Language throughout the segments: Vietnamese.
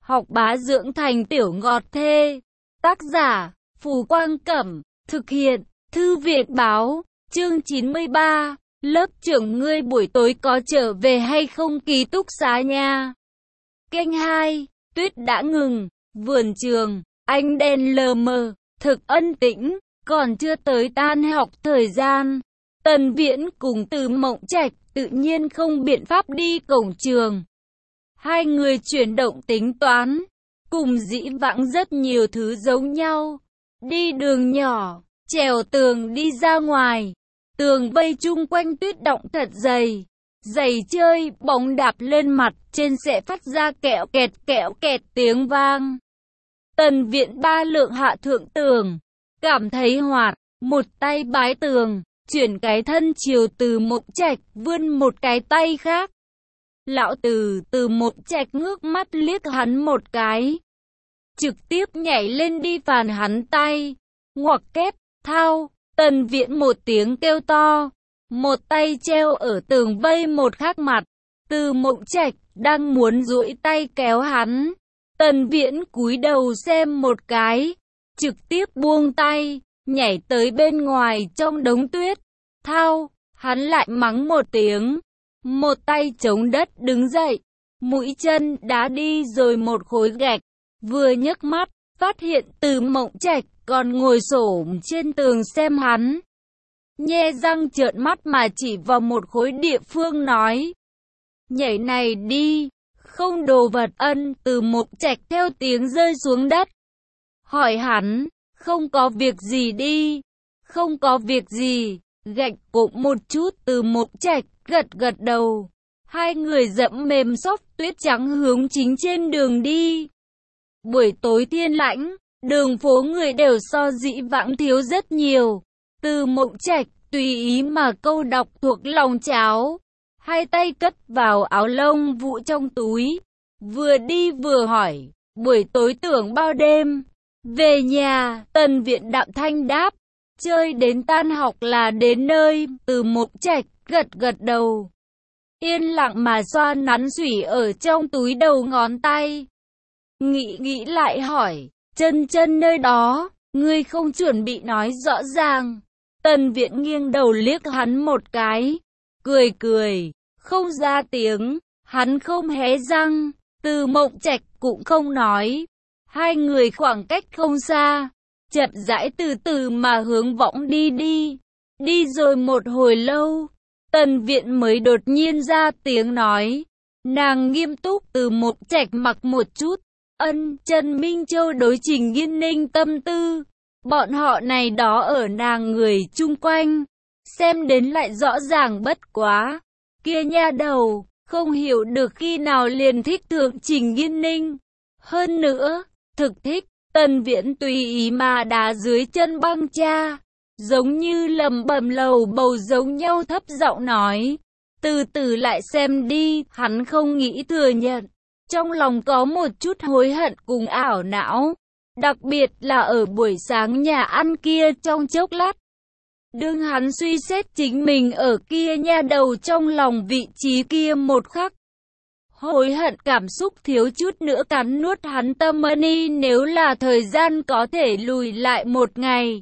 học bá dưỡng thành tiểu ngọt thê. Tác giả, Phù Quang Cẩm, thực hiện, Thư viện Báo, chương 93, lớp trưởng ngươi buổi tối có trở về hay không ký túc xá nha. Kênh 2, tuyết đã ngừng, vườn trường, ánh đèn lờ mờ, thực ân tĩnh, còn chưa tới tan học thời gian. Tần Viễn cùng Từ Mộng Trạch tự nhiên không biện pháp đi cổng trường. Hai người chuyển động tính toán, cùng dĩ vãng rất nhiều thứ giống nhau. Đi đường nhỏ, trèo tường đi ra ngoài, tường vây chung quanh tuyết động thật dày. Giày chơi, bóng đạp lên mặt trên sẽ phát ra kẹo kẹt tiếng vang. Tần Viễn ba lượng hạ thượng tường, cảm thấy hoạt, một tay bái tường, chuyển cái thân chiều Từ Mộng Trạch, vươn một cái tay khác. Lão Từ Mộng Trạch ngước mắt liếc hắn một cái, trực tiếp nhảy lên đi phản hắn tay. Ngoặc kép, thao, Tần Viễn một tiếng kêu to, một tay treo ở tường vây, một khác mặt. Từ Mộng Trạch đang muốn duỗi tay kéo hắn, Tần Viễn cúi đầu xem một cái, trực tiếp buông tay, nhảy tới bên ngoài trong đống tuyết. Thao, hắn lại mắng một tiếng, một tay chống đất đứng dậy, mũi chân đá đi rồi một khối gạch, vừa nhấc mắt, phát hiện Từ Mộng Trạch còn ngồi xổm trên tường xem hắn. Nhe răng trợn mắt mà chỉ vào một khối địa phương nói, nhảy này đi, không đồ vật. Từ Mộng Trạch theo tiếng rơi xuống đất. Hỏi hắn, không có việc gì đi, không có việc gì, gạch cộm một chút. Từ Mộng Trạch gật đầu. Hai người dẫm mềm xốp tuyết trắng hướng chính trên đường đi. Buổi tối thiên lãnh, đường phố người đều so dĩ vãng thiếu rất nhiều. Từ Mộng Trạch tùy ý mà câu đọc thuộc lòng cháo, hai tay cất vào áo lông vũ trong túi, vừa đi vừa hỏi, buổi tối tưởng bao đêm? Về nhà. Tần Viễn đạm thanh đáp, chơi đến tan học là đến nơi. Từ Mộng Trạch gật đầu, yên lặng mà xoa nắn xủy ở trong túi đầu ngón tay. Nghĩ lại hỏi, chân nơi đó, ngươi không chuẩn bị nói rõ ràng? Tần Viễn nghiêng đầu liếc hắn một cái, cười, không ra tiếng. Hắn không hé răng, Từ Mộng Trạch cũng không nói. Hai người khoảng cách không xa, chậm rãi từ từ mà hướng võng đi. Đi rồi một hồi lâu, Tần Viễn mới đột nhiên ra tiếng nói, nàng nghiêm túc. Từ Mộng Trạch mặc một chút, Trần Minh Châu đối Trình Nghiên Ninh tâm tư, bọn họ này đó ở nàng người chung quanh, xem đến lại rõ ràng bất quá. Kia nha đầu, không hiểu được khi nào liền thích thượng Trình Nghiên Ninh. Hơn nữa, thực thích. Tần Viễn tùy ý mà đá dưới chân băng cha, giống như lẩm bẩm lầu bầu giống nhau, thấp giọng nói, từ từ lại xem đi. Hắn không nghĩ thừa nhận, trong lòng có một chút hối hận cùng ảo não, đặc biệt là ở buổi sáng nhà ăn kia trong chốc lát. Đương hắn suy xét chính mình ở kia nha đầu trong lòng vị trí kia một khắc, hối hận cảm xúc thiếu chút nữa cắn nuốt hắn tâm ni. Nếu là thời gian có thể lùi lại một ngày,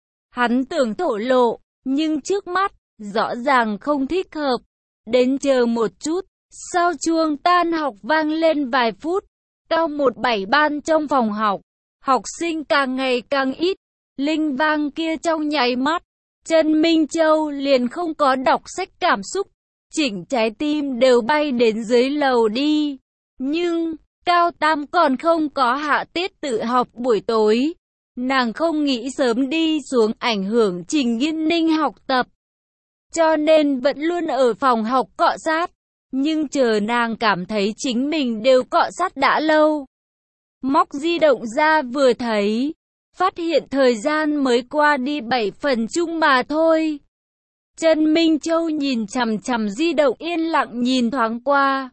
hắn tưởng thổ lộ, nhưng trước mắt, rõ ràng không thích hợp. Đến chờ một chút, sau chuông tan học vang lên vài phút, cao 17 ban trong phòng học, học sinh càng ngày càng ít. Linh vang kia trong nháy mắt, Trần Minh Châu liền không có đọc sách cảm xúc, chỉnh trái tim đều bay đến dưới lầu đi. Nhưng, cao tam còn không có hạ tiết tự học buổi tối, nàng không nghĩ sớm đi xuống ảnh hưởng Trình Nghiên Ninh học tập, cho nên vẫn luôn ở phòng học cọ sát. Nhưng chờ nàng cảm thấy chính mình đều cọ sát đã lâu, móc di động ra vừa thấy, phát hiện thời gian mới qua đi 7 phần chung mà thôi. Trần Minh Châu nhìn chằm di động, yên lặng nhìn thoáng qua,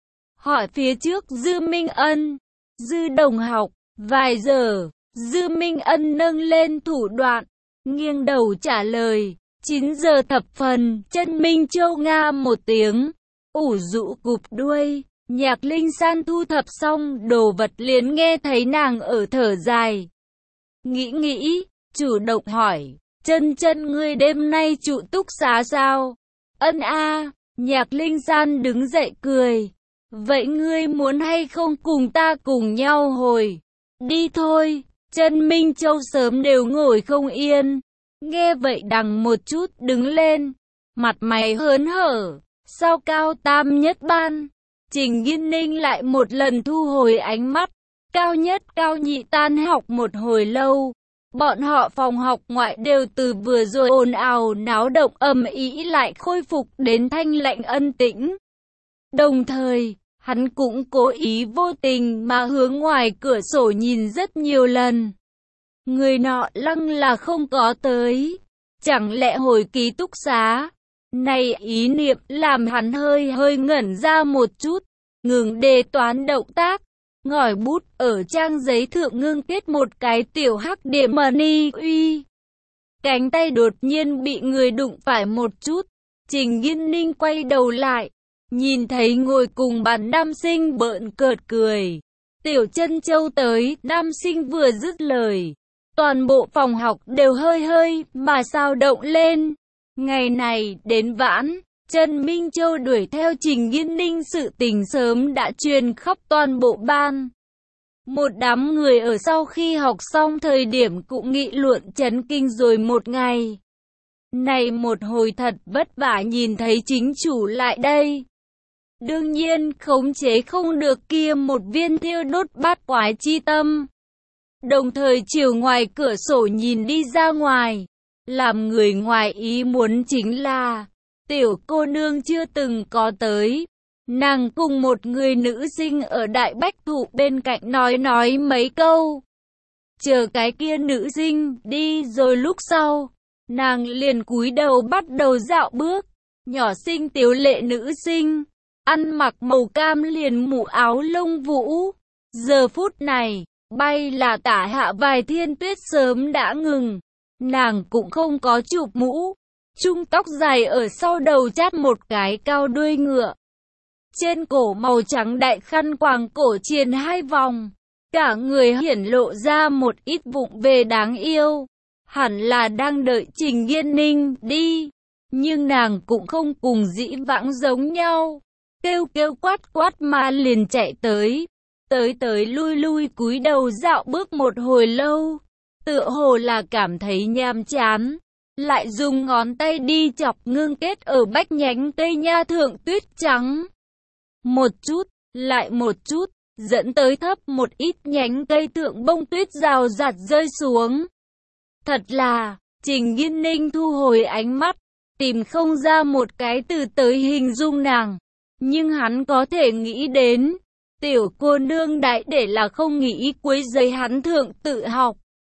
hỏi phía trước Dư Minh Ân, Dư đồng học. Vài giờ, Dư Minh Ân nâng lên thủ đoạn, nghiêng đầu trả lời, 9 giờ thập phần. Trần Minh Châu nga một tiếng, ủ rũ cụp đuôi, Nhạc Linh San thu thập xong đồ vật liền nghe thấy nàng ở thở dài. Nghĩ, chủ động hỏi, chân ngươi đêm nay trụ túc xá sao? Ân a. Nhạc Linh San đứng dậy cười. Vậy ngươi muốn hay không cùng ta cùng nhau hồi? Đi thôi. Chân Minh Châu sớm đều ngồi không yên. Nghe vậy đằng một chút đứng lên. Mặt mày hớn hở. Sao cao tam nhất ban? Trình Nghiên Ninh lại một lần thu hồi ánh mắt. Cao nhất cao nhị tan học một hồi lâu. Bọn họ phòng học ngoại đều từ vừa rồi ồn ào náo động ầm ĩ lại khôi phục đến thanh lạnh ân tĩnh. Đồng thời, hắn cũng cố ý vô tình mà hướng ngoài cửa sổ nhìn rất nhiều lần. Người nọ lăng là không có tới. Chẳng lẽ hồi ký túc xá? Này ý niệm làm hắn hơi ngẩn ra một chút. Ngừng đề toán động tác. Ngòi bút ở trang giấy thượng ngưng kết một cái tiểu hắc điểm ni uy. Cánh tay đột nhiên bị người đụng phải một chút. Trình Nghiên Ninh quay đầu lại. Nhìn thấy ngồi cùng bàn nam sinh bợn cợt cười. Tiểu Chân Châu tới, nam sinh vừa dứt lời. Toàn bộ phòng học đều hơi mà sao động lên. Ngày này đến vãn, Trần Minh Châu đuổi theo Trình Nghiên Ninh sự tình sớm đã truyền khắp toàn bộ ban. Một đám người ở sau khi học xong thời điểm cũng nghị luận chấn kinh rồi một ngày. Này một hồi thật vất vả nhìn thấy chính chủ lại đây. Đương nhiên khống chế không được kia một viên thiêu đốt bát quái chi tâm. Đồng thời chiều ngoài cửa sổ nhìn đi ra ngoài. Làm người ngoài ý muốn chính là tiểu cô nương chưa từng có tới. Nàng cùng một người nữ sinh ở đại bách thụ bên cạnh nói mấy câu. Chờ cái kia nữ sinh đi rồi lúc sau, nàng liền cúi đầu bắt đầu dạo bước. Nhỏ xinh tiếu lệ nữ sinh, ăn mặc màu cam liền mũ áo lông vũ. Giờ phút này, bay là tả hạ vài thiên tuyết sớm đã ngừng. Nàng cũng không có chụp mũ. Trung tóc dài ở sau đầu chát một cái cao đuôi ngựa. Trên cổ màu trắng đại khăn quàng cổ triền 2 vòng. Cả người hiển lộ ra một ít vụng về đáng yêu. Hẳn là đang đợi Trình Nghiên Ninh đi. Nhưng nàng cũng không cùng dĩ vãng giống nhau. Kêu quát mà liền chạy tới. Tới lui cúi đầu dạo bước một hồi lâu. Tựa hồ là cảm thấy nhàm chán. Lại dùng ngón tay đi chọc ngưng kết ở bách nhánh cây nha thượng tuyết trắng. Một chút, lại một chút, dẫn tới thấp một ít nhánh cây thượng bông tuyết rào rạt rơi xuống. Thật là, Trình Nghiên Ninh thu hồi ánh mắt, tìm không ra một cái từ tới hình dung nàng. Nhưng hắn có thể nghĩ đến, tiểu cô nương đại để là không nghĩ quấy rầy hắn thượng tự học.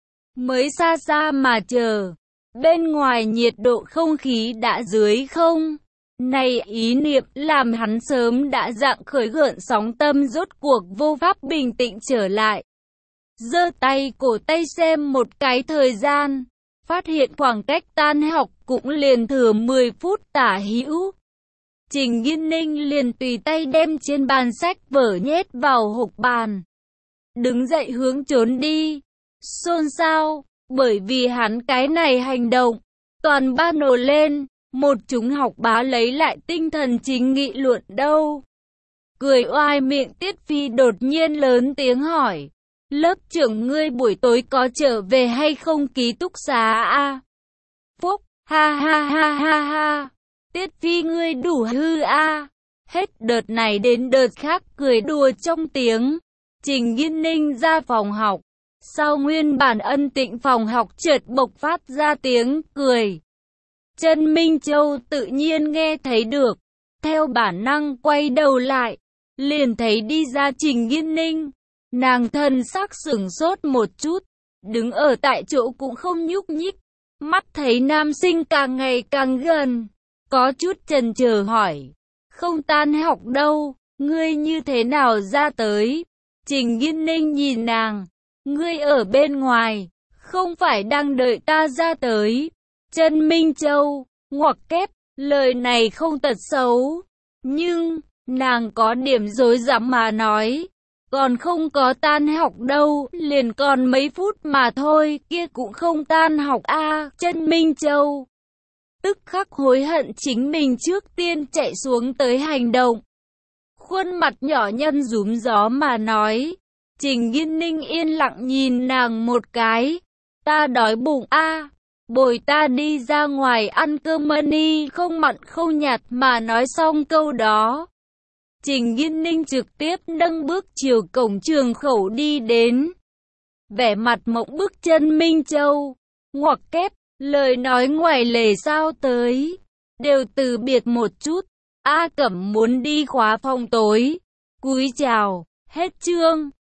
Mới xa mà chờ. Bên ngoài nhiệt độ không khí đã dưới không. Này ý niệm làm hắn sớm đã dạng khởi gợn sóng tâm rốt cuộc vô pháp bình tĩnh trở lại. Giơ tay cổ tay xem một cái thời gian. Phát hiện khoảng cách tan học cũng liền thừa 10 phút tả hữu. Trình Nghiên Ninh liền tùy tay đem trên bàn sách vở nhét vào hộc bàn. Đứng dậy hướng trốn đi. Xôn xao. Bởi vì hắn cái này hành động, toàn ban nổ lên, một chúng học bá lấy lại tinh thần chính nghị luận đâu. Cười oai miệng Tiết Phi đột nhiên lớn tiếng hỏi, lớp trưởng ngươi buổi tối có trở về hay không ký túc xá a? Phúc, ha, Tiết Phi ngươi đủ hư a. Hết đợt này đến đợt khác cười đùa trong tiếng. Trình Nghiên Ninh ra phòng học. Sau nguyên bản ân tĩnh phòng học chợt bộc phát ra tiếng cười. Trần Minh Châu tự nhiên nghe thấy được. Theo bản năng quay đầu lại. Liền thấy đi ra Trình Nghiên Ninh. Nàng thần sắc sửng sốt một chút. Đứng ở tại chỗ cũng không nhúc nhích. Mắt thấy nam sinh càng ngày càng gần. Có chút chần chờ hỏi. Không tan học đâu. Ngươi như thế nào ra tới? Trình Nghiên Ninh nhìn nàng. Ngươi ở bên ngoài, không phải đang đợi ta ra tới. Trần Minh Châu, ngoặc kép, lời này không tật xấu. Nhưng, Nàng có điểm rối rắm mà nói. Còn không có tan học đâu, liền còn mấy phút mà thôi, kia cũng không tan học a. Chân Minh Châu tức khắc hối hận chính mình trước tiên chạy xuống tới hành động. Khuôn mặt nhỏ nhăn rúm gió mà nói. Trình Nghiên Ninh yên lặng nhìn nàng một cái. Ta đói bụng a, bồi ta đi ra ngoài ăn cơm đi, không mặn không nhạt mà nói xong câu đó. Trình Nghiên Ninh trực tiếp nâng bước chiều cổng trường khẩu đi đến. Vẻ mặt mộng bức Chân Minh Châu. Ngoặc kép, lời nói ngoài lề sao tới. Đều từ biệt một chút. A Cẩm muốn đi khóa phòng tối. Cúi chào, hết chương.